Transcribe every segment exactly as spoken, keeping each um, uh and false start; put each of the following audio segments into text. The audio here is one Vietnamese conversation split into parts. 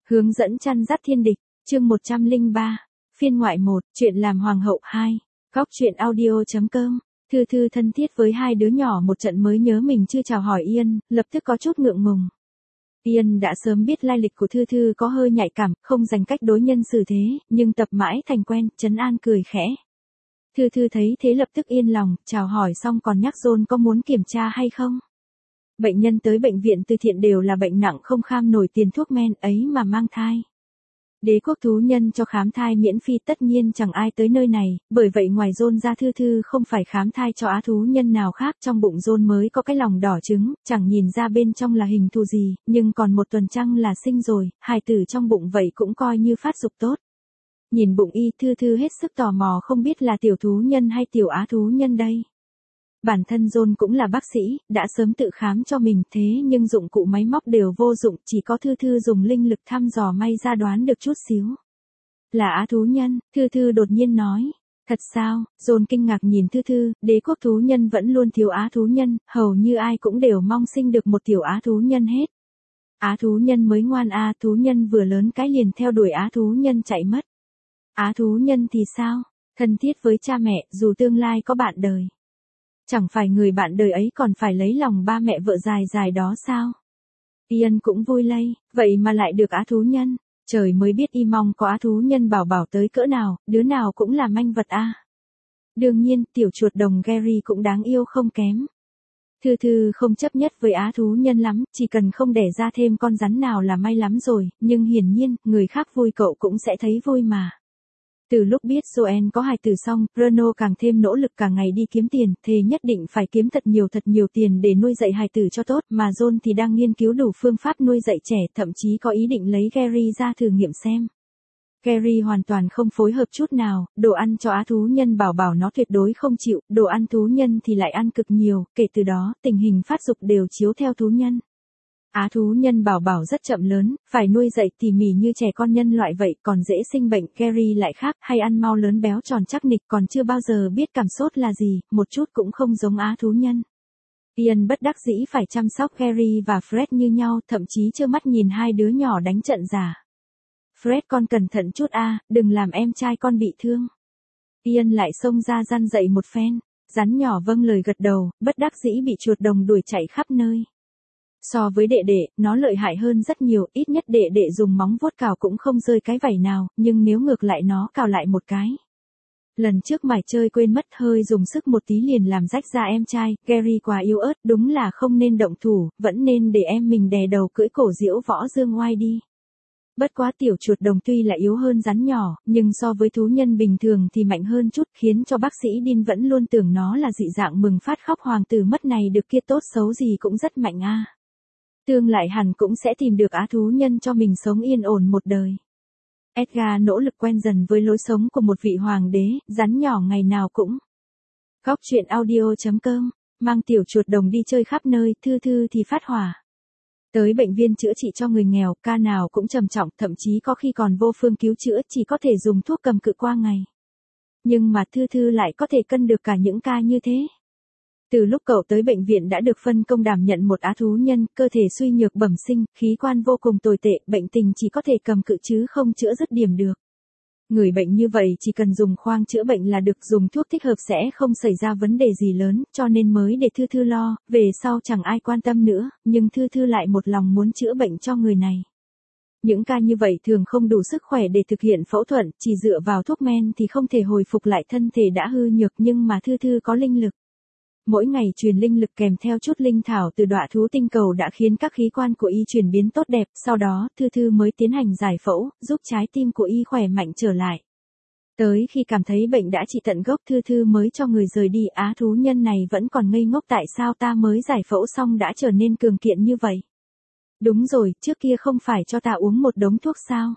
Hướng dẫn chăn dắt thiên địch, chương một trăm lẻ ba, phiên ngoại một, chuyện làm hoàng hậu hai, góc chuyện audio.com. Thư Thư thân thiết với hai đứa nhỏ một trận mới nhớ mình chưa chào hỏi Ian, lập tức có chút ngượng ngùng. Ian đã sớm biết lai lịch của Thư Thư có hơi nhạy cảm, không dành cách đối nhân xử thế, nhưng tập mãi thành quen, trấn an cười khẽ. Thư Thư thấy thế lập tức yên lòng, chào hỏi xong còn nhắc John có muốn kiểm tra hay không. Bệnh nhân tới bệnh viện từ thiện đều là bệnh nặng không kham nổi tiền thuốc men ấy mà mang thai. Đế quốc thú nhân cho khám thai miễn phí tất nhiên chẳng ai tới nơi này, bởi vậy ngoài John ra Thư Thư không phải khám thai cho á thú nhân nào khác, trong bụng John mới có cái lòng đỏ trứng, chẳng nhìn ra bên trong là hình thù gì, nhưng còn một tuần trăng là sinh rồi, hài tử trong bụng vậy cũng coi như phát dục tốt. Nhìn bụng y, Thư Thư hết sức tò mò không biết là tiểu thú nhân hay tiểu á thú nhân đây. Bản thân John cũng là bác sĩ, đã sớm tự khám cho mình thế nhưng dụng cụ máy móc đều vô dụng, chỉ có Thư Thư dùng linh lực thăm dò may ra đoán được chút xíu. Là á thú nhân, Thư Thư đột nhiên nói. Thật sao? John kinh ngạc nhìn Thư Thư, đế quốc thú nhân vẫn luôn thiếu á thú nhân, hầu như ai cũng đều mong sinh được một tiểu á thú nhân hết. Á thú nhân mới ngoan a, thú nhân vừa lớn cái liền theo đuổi á thú nhân chạy mất. Á thú nhân thì sao? Thân thiết với cha mẹ, dù tương lai có bạn đời. Chẳng phải người bạn đời ấy còn phải lấy lòng ba mẹ vợ dài dài đó sao? Ian cũng vui lây, vậy mà lại được á thú nhân. Trời mới biết y mong có á thú nhân bảo bảo tới cỡ nào, đứa nào cũng là manh vật a. Đương nhiên, tiểu chuột đồng Gary cũng đáng yêu không kém. Thư Thư không chấp nhất với á thú nhân lắm, chỉ cần không đẻ ra thêm con rắn nào là may lắm rồi, nhưng hiển nhiên, người khác vui cậu cũng sẽ thấy vui mà. Từ lúc biết Joanne có hài tử xong, Bruno càng thêm nỗ lực cả ngày đi kiếm tiền, thề nhất định phải kiếm thật nhiều thật nhiều tiền để nuôi dạy hài tử cho tốt, mà John thì đang nghiên cứu đủ phương pháp nuôi dạy trẻ, thậm chí có ý định lấy Gary ra thử nghiệm xem. Gary hoàn toàn không phối hợp chút nào, đồ ăn cho á thú nhân bảo bảo nó tuyệt đối không chịu, đồ ăn thú nhân thì lại ăn cực nhiều, kể từ đó, tình hình phát dục đều chiếu theo thú nhân. Á thú nhân bảo bảo rất chậm lớn, phải nuôi dạy tỉ mỉ như trẻ con nhân loại vậy, còn dễ sinh bệnh. Gary lại khác, hay ăn mau lớn béo tròn chắc nịch, còn chưa bao giờ biết cảm sốt là gì, một chút cũng không giống á thú nhân. Ian bất đắc dĩ phải chăm sóc Gary và Fred như nhau, thậm chí trơ mắt nhìn hai đứa nhỏ đánh trận giả. Fred con cẩn thận chút a, đừng làm em trai con bị thương. Ian lại xông ra răn dậy một phen, rắn nhỏ vâng lời gật đầu, bất đắc dĩ bị chuột đồng đuổi chạy khắp nơi. So với đệ đệ, nó lợi hại hơn rất nhiều, ít nhất đệ đệ dùng móng vuốt cào cũng không rơi cái vảy nào, nhưng nếu ngược lại nó cào lại một cái. Lần trước mải chơi quên mất hơi dùng sức một tí liền làm rách da em trai, Gary quá yếu ớt, đúng là không nên động thủ, vẫn nên để em mình đè đầu cưỡi cổ diễu võ dương oai đi. Bất quá tiểu chuột đồng tuy là yếu hơn rắn nhỏ, nhưng so với thú nhân bình thường thì mạnh hơn chút, khiến cho bác sĩ Dean vẫn luôn tưởng nó là dị dạng mừng phát khóc hoàng tử mất này được kia tốt xấu gì cũng rất mạnh a. Tương lại hẳn cũng sẽ tìm được á thú nhân cho mình sống yên ổn một đời. Edgar nỗ lực quen dần với lối sống của một vị hoàng đế, rắn nhỏ ngày nào cũng. Góc chuyện audio.com, mang tiểu chuột đồng đi chơi khắp nơi, Thư Thư thì phát hỏa. Tới bệnh viện chữa trị cho người nghèo, ca nào cũng trầm trọng, thậm chí có khi còn vô phương cứu chữa, chỉ có thể dùng thuốc cầm cự qua ngày. Nhưng mà Thư Thư lại có thể cân được cả những ca như thế. Từ lúc cậu tới bệnh viện đã được phân công đảm nhận một á thú nhân, cơ thể suy nhược bẩm sinh, khí quan vô cùng tồi tệ, bệnh tình chỉ có thể cầm cự chứ không chữa dứt điểm được. Người bệnh như vậy chỉ cần dùng khoang chữa bệnh là được, dùng thuốc thích hợp sẽ không xảy ra vấn đề gì lớn, cho nên mới để Thư Thư lo, về sau chẳng ai quan tâm nữa, nhưng Thư Thư lại một lòng muốn chữa bệnh cho người này. Những ca như vậy thường không đủ sức khỏe để thực hiện phẫu thuật, chỉ dựa vào thuốc men thì không thể hồi phục lại thân thể đã hư nhược, nhưng mà Thư Thư có linh lực. Mỗi ngày truyền linh lực kèm theo chút linh thảo từ đọa thú tinh cầu đã khiến các khí quan của y chuyển biến tốt đẹp, sau đó Thư Thư mới tiến hành giải phẫu, giúp trái tim của y khỏe mạnh trở lại. Tới khi cảm thấy bệnh đã trị tận gốc, Thư Thư mới cho người rời đi. Á thú nhân này vẫn còn ngây ngốc, tại sao ta mới giải phẫu xong đã trở nên cường kiện như vậy? Đúng rồi, trước kia không phải cho ta uống một đống thuốc sao?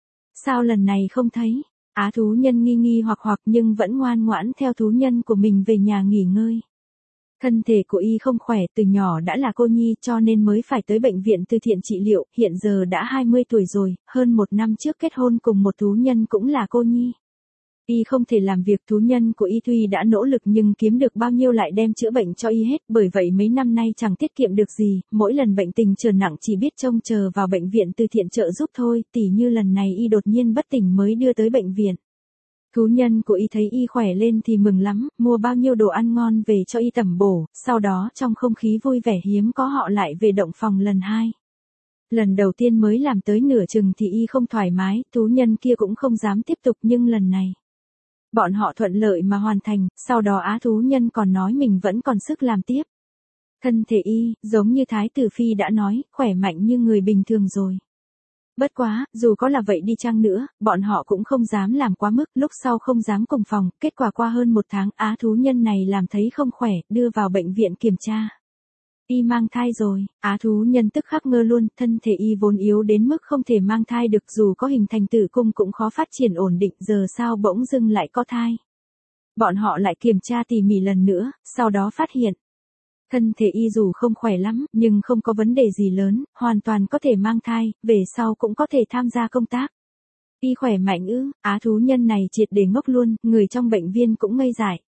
Sao lần này không thấy? Á thú nhân nghi nghi hoặc hoặc nhưng vẫn ngoan ngoãn theo thú nhân của mình về nhà nghỉ ngơi. Thân thể của y không khỏe, từ nhỏ đã là cô nhi cho nên mới phải tới bệnh viện từ thiện trị liệu, hiện giờ đã hai mươi tuổi rồi, hơn một năm trước kết hôn cùng một thú nhân cũng là cô nhi. Y không thể làm việc, thú nhân của Y tuy đã nỗ lực nhưng kiếm được bao nhiêu lại đem chữa bệnh cho Y hết, bởi vậy mấy năm nay chẳng tiết kiệm được gì, mỗi lần bệnh tình trở nặng chỉ biết trông chờ vào bệnh viện từ thiện trợ giúp thôi, tỉ như lần này Y đột nhiên bất tỉnh mới đưa tới bệnh viện. Thú nhân của Y thấy Y khỏe lên thì mừng lắm, mua bao nhiêu đồ ăn ngon về cho Y tẩm bổ, sau đó trong không khí vui vẻ hiếm có họ lại về động phòng lần hai. Lần đầu tiên mới làm tới nửa chừng thì Y không thoải mái, thú nhân kia cũng không dám tiếp tục nhưng lần này bọn họ thuận lợi mà hoàn thành, sau đó á thú nhân còn nói mình vẫn còn sức làm tiếp. Thân thể Y, giống như Thái tử Phi đã nói, khỏe mạnh như người bình thường rồi. Bất quá, dù có là vậy đi chăng nữa, bọn họ cũng không dám làm quá mức, lúc sau không dám cùng phòng, kết quả qua hơn một tháng á thú nhân này làm thấy không khỏe, đưa vào bệnh viện kiểm tra. Y mang thai rồi, á thú nhân tức khắc ngơ luôn, thân thể Y vốn yếu đến mức không thể mang thai được, dù có hình thành tử cung cũng khó phát triển ổn định, giờ sao bỗng dưng lại có thai. Bọn họ lại kiểm tra tỉ mỉ lần nữa, sau đó phát hiện. Thân thể Y dù không khỏe lắm, nhưng không có vấn đề gì lớn, hoàn toàn có thể mang thai, về sau cũng có thể tham gia công tác. Y khỏe mạnh ư, á thú nhân này triệt để ngốc luôn, người trong bệnh viên cũng ngây dại.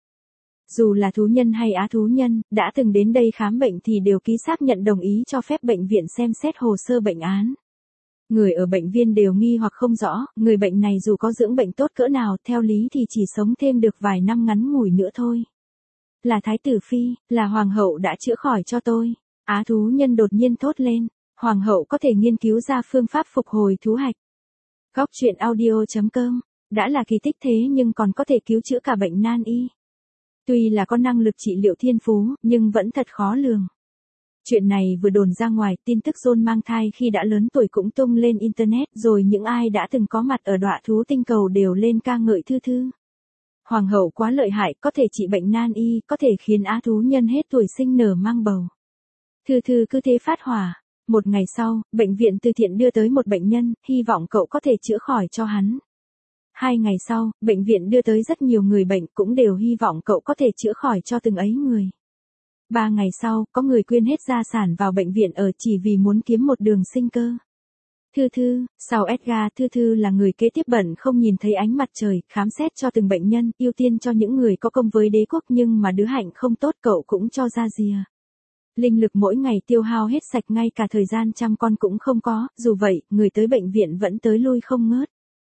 Dù là thú nhân hay á thú nhân, đã từng đến đây khám bệnh thì đều ký xác nhận đồng ý cho phép bệnh viện xem xét hồ sơ bệnh án. Người ở bệnh viên đều nghi hoặc không rõ, người bệnh này dù có dưỡng bệnh tốt cỡ nào, theo lý thì chỉ sống thêm được vài năm ngắn ngủi nữa thôi. Là Thái tử Phi, là Hoàng hậu đã chữa khỏi cho tôi. Á thú nhân đột nhiên thốt lên, Hoàng hậu có thể nghiên cứu ra phương pháp phục hồi thú hạch. Góc truyện audio chấm com, đã là kỳ tích thế nhưng còn có thể cứu chữa cả bệnh nan y. Tuy là có năng lực trị liệu thiên phú, nhưng vẫn thật khó lường. Chuyện này vừa đồn ra ngoài, tin tức John mang thai khi đã lớn tuổi cũng tung lên Internet, rồi những ai đã từng có mặt ở đọa thú tinh cầu đều lên ca ngợi Thư Thư. Hoàng hậu quá lợi hại, có thể trị bệnh nan y, có thể khiến á thú nhân hết tuổi sinh nở mang bầu. Thư Thư cứ thế phát hỏa. Một ngày sau, bệnh viện từ thiện đưa tới một bệnh nhân, hy vọng cậu có thể chữa khỏi cho hắn. Hai ngày sau, bệnh viện đưa tới rất nhiều người bệnh cũng đều hy vọng cậu có thể chữa khỏi cho từng ấy người. Ba ngày sau, có người quyên hết gia sản vào bệnh viện ở chỉ vì muốn kiếm một đường sinh cơ. Thư Thư, sau Edgar, Thư Thư là người kế tiếp bận không nhìn thấy ánh mặt trời, khám xét cho từng bệnh nhân, ưu tiên cho những người có công với đế quốc nhưng mà đứa hạnh không tốt cậu cũng cho ra rìa. Linh lực mỗi ngày tiêu hao hết sạch, ngay cả thời gian chăm con cũng không có, dù vậy, người tới bệnh viện vẫn tới lui không ngớt.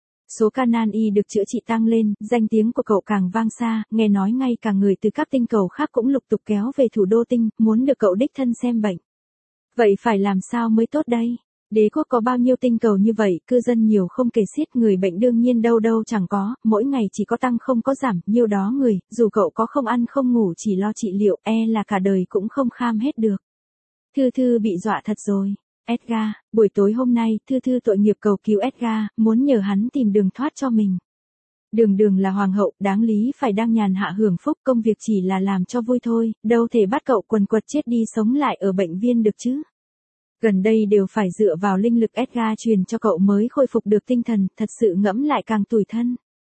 Số ca nan y được chữa trị tăng lên, danh tiếng của cậu càng vang xa, nghe nói ngay cả người từ các tinh cầu khác cũng lục tục kéo về thủ đô tinh, muốn được cậu đích thân xem bệnh. Vậy phải làm sao mới tốt đây? Đế quốc có bao nhiêu tinh cầu như vậy, cư dân nhiều không kể xiết, người bệnh đương nhiên đâu đâu chẳng có, mỗi ngày chỉ có tăng không có giảm, nhiêu đó người, dù cậu có không ăn không ngủ chỉ lo trị liệu, e là cả đời cũng không kham hết được. Thư Thư bị dọa thật rồi. Edgar, buổi tối hôm nay, Thư Thư tội nghiệp cầu cứu Edgar, muốn nhờ hắn tìm đường thoát cho mình. Đường Đường là hoàng hậu, đáng lý phải đang nhàn hạ hưởng phúc, công việc chỉ là làm cho vui thôi, đâu thể bắt cậu quần quật chết đi sống lại ở bệnh viên được chứ. Gần đây đều phải dựa vào linh lực Edgar truyền cho cậu mới khôi phục được tinh thần, thật sự ngẫm lại càng tủi thân.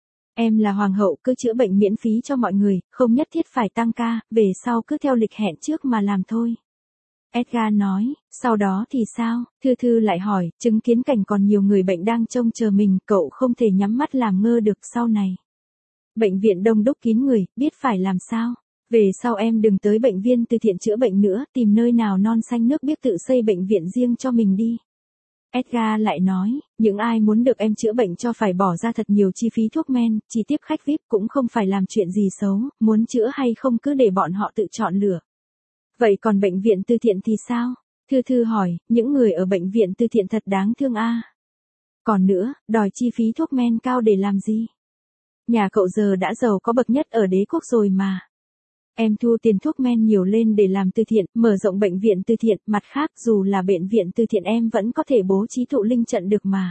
Em là hoàng hậu, cứ chữa bệnh miễn phí cho mọi người, không nhất thiết phải tăng ca, về sau cứ theo lịch hẹn trước mà làm thôi. Edgar nói, sau đó thì sao? Thư Thư lại hỏi, chứng kiến cảnh còn nhiều người bệnh đang trông chờ mình, cậu không thể nhắm mắt làm ngơ được sau này. Bệnh viện đông đúc kín người, biết phải làm sao? Về sau em đừng tới bệnh viện từ thiện chữa bệnh nữa, tìm nơi nào non xanh nước biếc tự xây bệnh viện riêng cho mình đi. Edgar lại nói, những ai muốn được em chữa bệnh cho phải bỏ ra thật nhiều chi phí thuốc men, chỉ tiếp khách vi ai pi cũng không phải làm chuyện gì xấu, muốn chữa hay không cứ để bọn họ tự chọn lựa. Vậy còn bệnh viện từ thiện thì sao? Thư Thư hỏi, những người ở bệnh viện từ thiện thật đáng thương a. À? Còn nữa, đòi chi phí thuốc men cao để làm gì? Nhà cậu giờ đã giàu có bậc nhất ở đế quốc rồi mà. Em thu tiền thuốc men nhiều lên để làm từ thiện, mở rộng bệnh viện từ thiện, mặt khác dù là bệnh viện từ thiện em vẫn có thể bố trí tụ linh trận được mà.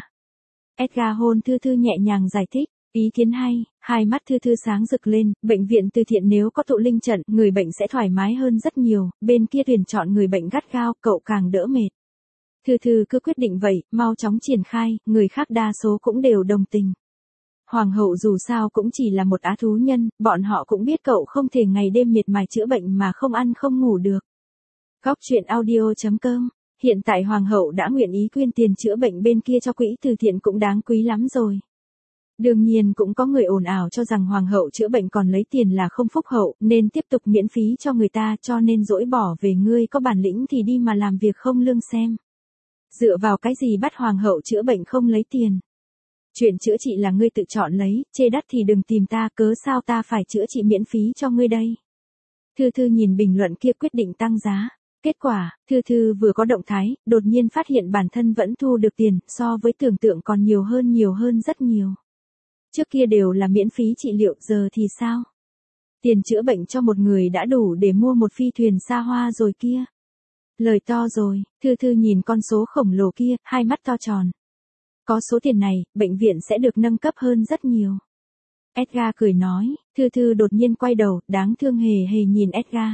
Edgar hôn Thư Thư nhẹ nhàng giải thích, ý kiến hay, hai mắt Thư Thư sáng rực lên, bệnh viện từ thiện nếu có tụ linh trận, người bệnh sẽ thoải mái hơn rất nhiều, bên kia tuyển chọn người bệnh gắt gao, cậu càng đỡ mệt. Thư Thư cứ quyết định vậy, mau chóng triển khai, người khác đa số cũng đều đồng tình. Hoàng hậu dù sao cũng chỉ là một á thú nhân, bọn họ cũng biết cậu không thể ngày đêm miệt mài chữa bệnh mà không ăn không ngủ được. Góc truyện audio chấm com, hiện tại hoàng hậu đã nguyện ý quyên tiền chữa bệnh bên kia cho quỹ từ thiện cũng đáng quý lắm rồi. Đương nhiên cũng có người ồn ào cho rằng hoàng hậu chữa bệnh còn lấy tiền là không phúc hậu, nên tiếp tục miễn phí cho người ta, cho nên dỗi bỏ về ngươi có bản lĩnh thì đi mà làm việc không lương xem. Dựa vào cái gì bắt hoàng hậu chữa bệnh không lấy tiền? Chuyện chữa trị là ngươi tự chọn lấy, chê đắt thì đừng tìm ta, cớ sao ta phải chữa trị miễn phí cho ngươi đây? Thư Thư nhìn bình luận kia quyết định tăng giá. Kết quả, Thư Thư vừa có động thái, đột nhiên phát hiện bản thân vẫn thu được tiền, so với tưởng tượng còn nhiều hơn nhiều hơn rất nhiều. Trước kia đều là miễn phí trị liệu, giờ thì sao? Tiền chữa bệnh cho một người đã đủ để mua một phi thuyền xa hoa rồi kia. Lời to rồi, Thư Thư nhìn con số khổng lồ kia, hai mắt to tròn. Có số tiền này, bệnh viện sẽ được nâng cấp hơn rất nhiều. Edgar cười nói, Thư Thư đột nhiên quay đầu, đáng thương hề hề nhìn Edgar.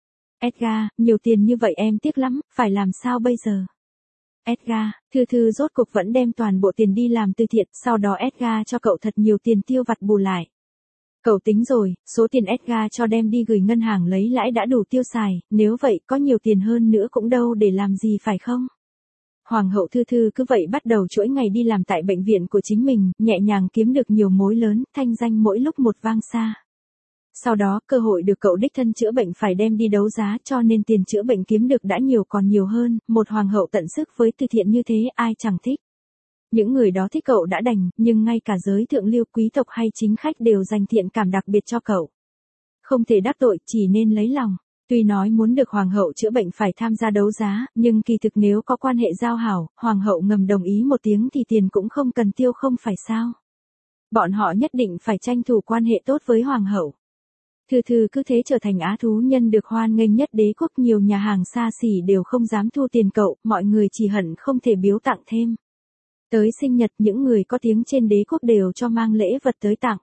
Edgar, nhiều tiền như vậy em tiếc lắm, phải làm sao bây giờ? Edgar, Thư Thư rốt cuộc vẫn đem toàn bộ tiền đi làm từ thiện, sau đó Edgar cho cậu thật nhiều tiền tiêu vặt bù lại. Cậu tính rồi, số tiền Edgar cho đem đi gửi ngân hàng lấy lãi đã đủ tiêu xài, nếu vậy có nhiều tiền hơn nữa cũng đâu để làm gì phải không? Hoàng hậu Thư Thư cứ vậy bắt đầu chuỗi ngày đi làm tại bệnh viện của chính mình, nhẹ nhàng kiếm được nhiều mối lớn, thanh danh mỗi lúc một vang xa. Sau đó, cơ hội được cậu đích thân chữa bệnh phải đem đi đấu giá, cho nên tiền chữa bệnh kiếm được đã nhiều còn nhiều hơn, một hoàng hậu tận sức với từ thiện như thế ai chẳng thích. Những người đó thích cậu đã đành, nhưng ngay cả giới thượng lưu quý tộc hay chính khách đều dành thiện cảm đặc biệt cho cậu. Không thể đắc tội, chỉ nên lấy lòng. Tuy nói muốn được hoàng hậu chữa bệnh phải tham gia đấu giá, nhưng kỳ thực nếu có quan hệ giao hảo, hoàng hậu ngầm đồng ý một tiếng thì tiền cũng không cần tiêu không phải sao. Bọn họ nhất định phải tranh thủ quan hệ tốt với hoàng hậu. Thư Thư cứ thế trở thành á thú nhân được hoan nghênh nhất đế quốc, nhiều nhà hàng xa xỉ đều không dám thu tiền cậu, mọi người chỉ hận không thể biếu tặng thêm. Tới sinh nhật những người có tiếng trên đế quốc đều cho mang lễ vật tới tặng.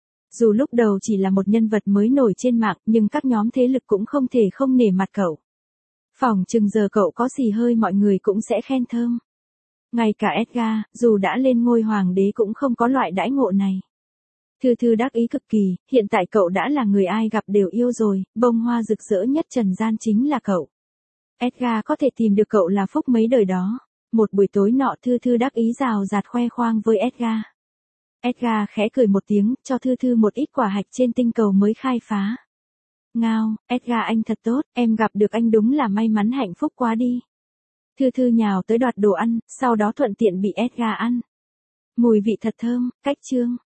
Dù lúc đầu chỉ là một nhân vật mới nổi trên mạng, nhưng các nhóm thế lực cũng không thể không nể mặt cậu. Phỏng chừng giờ cậu có xì hơi mọi người cũng sẽ khen thơm. Ngay cả Edgar, dù đã lên ngôi hoàng đế cũng không có loại đãi ngộ này. Thư Thư đắc ý cực kỳ, hiện tại cậu đã là người ai gặp đều yêu rồi, bông hoa rực rỡ nhất trần gian chính là cậu. Edgar có thể tìm được cậu là phúc mấy đời đó. Một buổi tối nọ Thư Thư đắc ý rào rạt khoe khoang với Edgar. Edgar khẽ cười một tiếng, cho Thư Thư một ít quả hạch trên tinh cầu mới khai phá. Ngao, Edgar anh thật tốt, em gặp được anh đúng là may mắn hạnh phúc quá đi. Thư Thư nhào tới đoạt đồ ăn, sau đó thuận tiện bị Edgar ăn. Mùi vị thật thơm, cách chương.